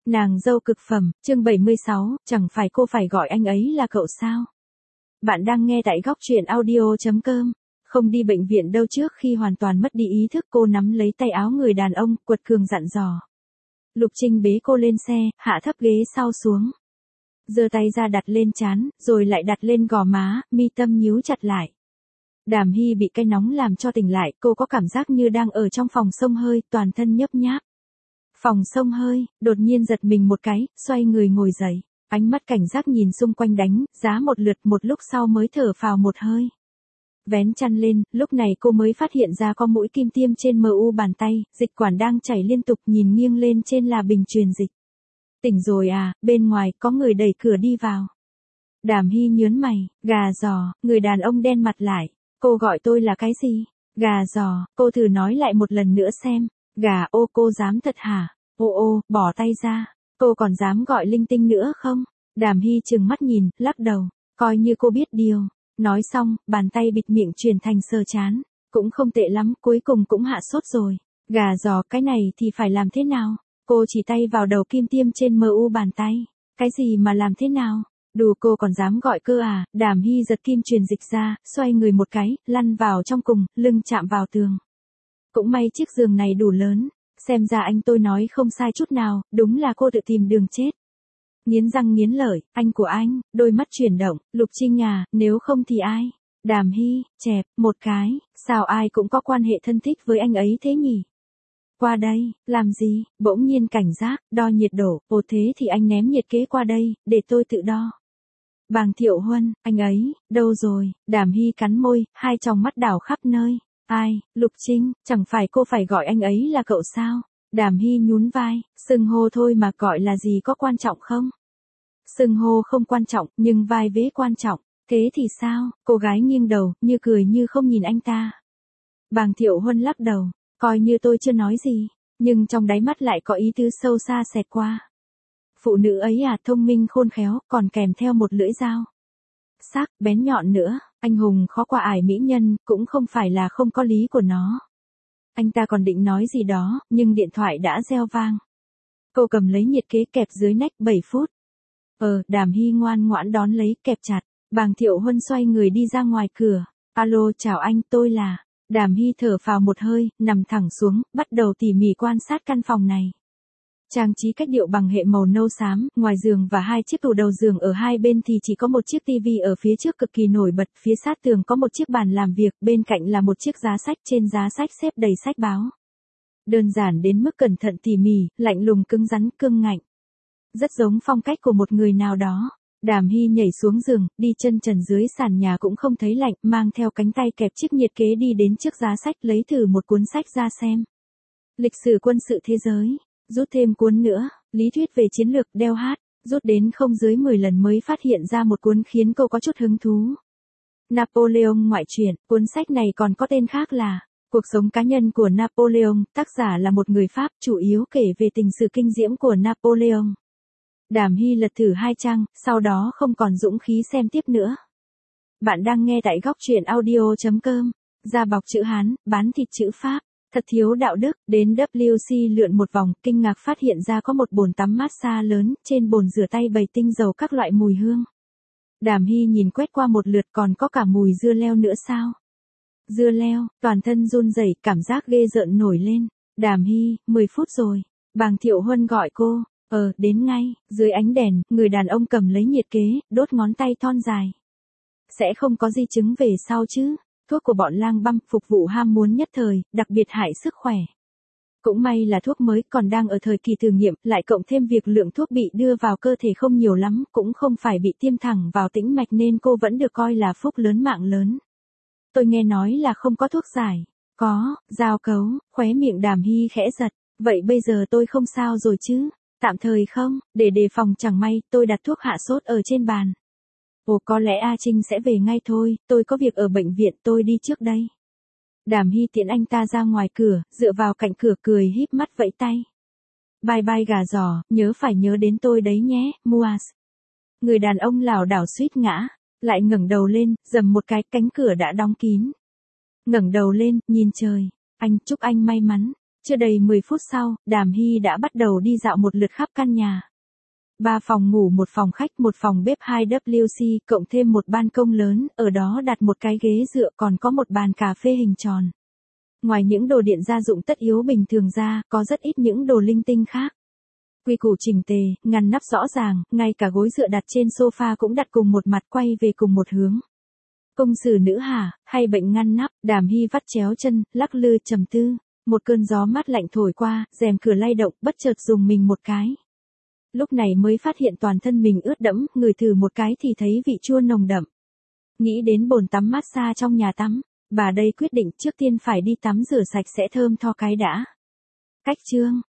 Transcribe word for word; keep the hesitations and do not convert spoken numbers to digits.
Nàng dâu cực phẩm, chương bảy mươi sáu, chẳng phải cô phải gọi anh ấy là cậu sao? Bạn đang nghe tại góc truyện audio chấm com. Không đi bệnh viện đâu. Trước khi hoàn toàn mất đi ý thức, cô nắm lấy tay áo người đàn ông, quật cường dặn dò. Lục Trinh bế cô lên xe, hạ thấp ghế sau xuống. Giơ tay ra đặt lên trán, rồi lại đặt lên gò má, mi tâm nhíu chặt lại. Đàm Hy bị cái nóng làm cho tỉnh lại, cô có cảm giác như đang ở trong phòng xông hơi, toàn thân nhấp nháp. Phòng xông hơi, đột nhiên giật mình một cái, xoay người ngồi dậy, ánh mắt cảnh giác nhìn xung quanh đánh, giá một lượt, một lúc sau mới thở phào một hơi. Vén chăn lên, lúc này cô mới phát hiện ra có mũi kim tiêm trên mờ u bàn tay, dịch quản đang chảy liên tục, nhìn nghiêng lên trên là bình truyền dịch. Tỉnh rồi à, bên ngoài có người đẩy cửa đi vào. Đàm Hy nhớn mày, gà giò, người đàn ông đen mặt lại, cô gọi tôi là cái gì? Gà giò, cô thử nói lại một lần nữa xem. Gà ô, cô dám thật hả? Ô ô, bỏ tay ra, cô còn dám gọi linh tinh nữa không? Đàm Hy trừng mắt nhìn, lắc đầu, coi như cô biết điều. Nói xong, bàn tay bịt miệng chuyển thành sờ chán, cũng không tệ lắm, cuối cùng cũng hạ sốt rồi. Gà giò, cái này thì phải làm thế nào? Cô chỉ tay vào đầu kim tiêm trên mờ u bàn tay. Cái gì mà làm thế nào? Đù, cô còn dám gọi cơ à? Đàm Hy giật kim truyền dịch ra, xoay người một cái, lăn vào trong cùng, lưng chạm vào tường. Cũng may chiếc giường này đủ lớn, xem ra anh tôi nói không sai chút nào, đúng là cô tự tìm đường chết. Nghiến răng nghiến lợi, anh của anh, đôi mắt chuyển động, Lục Trinh à, nếu không thì ai? Đàm Hy, chẹp, một cái, sao ai cũng có quan hệ thân thích với anh ấy thế nhỉ? Qua đây, làm gì? Bỗng nhiên cảnh giác, đo nhiệt độ, ồ thế thì anh ném nhiệt kế qua đây, để tôi tự đo. Bàng Thiệu Huân, anh ấy, đâu rồi? Đàm Hy cắn môi, hai tròng mắt đảo khắp nơi. Ai, Lục Trinh, chẳng phải cô phải gọi anh ấy là cậu sao? Đàm Hy nhún vai, xưng hô thôi mà gọi là gì có quan trọng không? Xưng hô không quan trọng, nhưng vai vế quan trọng. Thế thì sao? Cô gái nghiêng đầu, như cười như không nhìn anh ta. Bàng Thiệu Huân lắc đầu, coi như tôi chưa nói gì, nhưng trong đáy mắt lại có ý tứ sâu xa xẹt qua. Phụ nữ ấy à, thông minh khôn khéo, còn kèm theo một lưỡi dao sắc, bén nhọn nữa, anh hùng khó qua ải mỹ nhân, cũng không phải là không có lý của nó. Anh ta còn định nói gì đó, nhưng điện thoại đã reo vang. Cô cầm lấy nhiệt kế kẹp dưới nách, bảy phút. Ờ, Đàm Hy ngoan ngoãn đón lấy, kẹp chặt. Bàng Thiệu Huân xoay người đi ra ngoài cửa. Alo, chào anh, tôi là... Đàm Hy thở phào một hơi, nằm thẳng xuống, bắt đầu tỉ mỉ quan sát căn phòng này. Trang trí cách điệu bằng hệ màu nâu xám, ngoài giường và hai chiếc tủ đầu giường ở hai bên thì chỉ có một chiếc tivi ở phía trước cực kỳ nổi bật, phía sát tường có một chiếc bàn làm việc, bên cạnh là một chiếc giá sách, trên giá sách xếp đầy sách báo. Đơn giản đến mức cẩn thận tỉ mỉ, lạnh lùng cứng rắn, cương ngạnh. Rất giống phong cách của một người nào đó. Đàm Hy nhảy xuống giường, đi chân trần dưới sàn nhà cũng không thấy lạnh, mang theo cánh tay kẹp chiếc nhiệt kế đi đến trước giá sách, lấy thử một cuốn sách ra xem. Lịch sử quân sự thế giới. Rút thêm cuốn nữa, lý thuyết về chiến lược, đeo hát, rút đến không dưới mười lần mới phát hiện ra một cuốn khiến cô có chút hứng thú. Napoleon ngoại truyện, cuốn sách này còn có tên khác là Cuộc sống cá nhân của Napoleon, tác giả là một người Pháp, chủ yếu kể về tình sự kinh diễm của Napoleon. Đàm Hy lật thử hai trang, sau đó không còn dũng khí xem tiếp nữa. Bạn đang nghe tại góc truyện audio chấm com, da bọc chữ Hán, bán thịt chữ Pháp. Thật thiếu đạo đức, đến W C lượn một vòng, kinh ngạc phát hiện ra có một bồn tắm massage lớn, trên bồn rửa tay bày tinh dầu các loại mùi hương. Đàm Hy nhìn quét qua một lượt, còn có cả mùi dưa leo nữa sao? Dưa leo, toàn thân run rẩy, cảm giác ghê rợn nổi lên. Đàm Hy, mười phút rồi. Bàng Thiệu Huân gọi cô, ờ, đến ngay, dưới ánh đèn, người đàn ông cầm lấy nhiệt kế, đốt ngón tay thon dài. Sẽ không có di chứng về sau chứ? Thuốc của bọn lang băm, phục vụ ham muốn nhất thời, đặc biệt hại sức khỏe. Cũng may là thuốc mới, còn đang ở thời kỳ thử nghiệm, lại cộng thêm việc lượng thuốc bị đưa vào cơ thể không nhiều lắm, cũng không phải bị tiêm thẳng vào tĩnh mạch nên cô vẫn được coi là phúc lớn mạng lớn. Tôi nghe nói là không có thuốc giải. Có, giao cấu, khóe miệng Đàm Hy khẽ giật. Vậy bây giờ tôi không sao rồi chứ? Tạm thời không, để đề phòng chẳng may, tôi đặt thuốc hạ sốt ở trên bàn. Ồ, có lẽ A Trinh sẽ về ngay thôi, tôi có việc ở bệnh viện, tôi đi trước đây. Đàm Hy tiễn anh ta ra ngoài cửa, dựa vào cạnh cửa cười híp mắt vẫy tay. Bye bye gà giò, nhớ phải nhớ đến tôi đấy nhé, Muas. Người đàn ông lảo đảo suýt ngã, lại ngẩng đầu lên, dầm một cái, cánh cửa đã đóng kín. Ngẩng đầu lên, nhìn trời, anh chúc anh may mắn. Chưa đầy mười phút sau, Đàm Hy đã bắt đầu đi dạo một lượt khắp căn nhà. Ba phòng ngủ, một phòng khách, một phòng bếp hai W C, cộng thêm một ban công lớn, ở đó đặt một cái ghế dựa, còn có một bàn cà phê hình tròn. Ngoài những đồ điện gia dụng tất yếu bình thường ra, có rất ít những đồ linh tinh khác. Quy củ chỉnh tề, ngăn nắp rõ ràng, ngay cả gối dựa đặt trên sofa cũng đặt cùng một mặt, quay về cùng một hướng. Công sử nữ hả, hay bệnh ngăn nắp? Đàm Hy vắt chéo chân, lắc lư trầm tư. Một cơn gió mát lạnh thổi qua, rèm cửa lay động, bất chợt dùng mình một cái. Lúc này mới phát hiện toàn thân mình ướt đẫm, ngửi thử một cái thì thấy vị chua nồng đậm. Nghĩ đến bồn tắm massage trong nhà tắm, bà đây quyết định trước tiên phải đi tắm rửa sạch sẽ thơm tho cái đã. Cách chương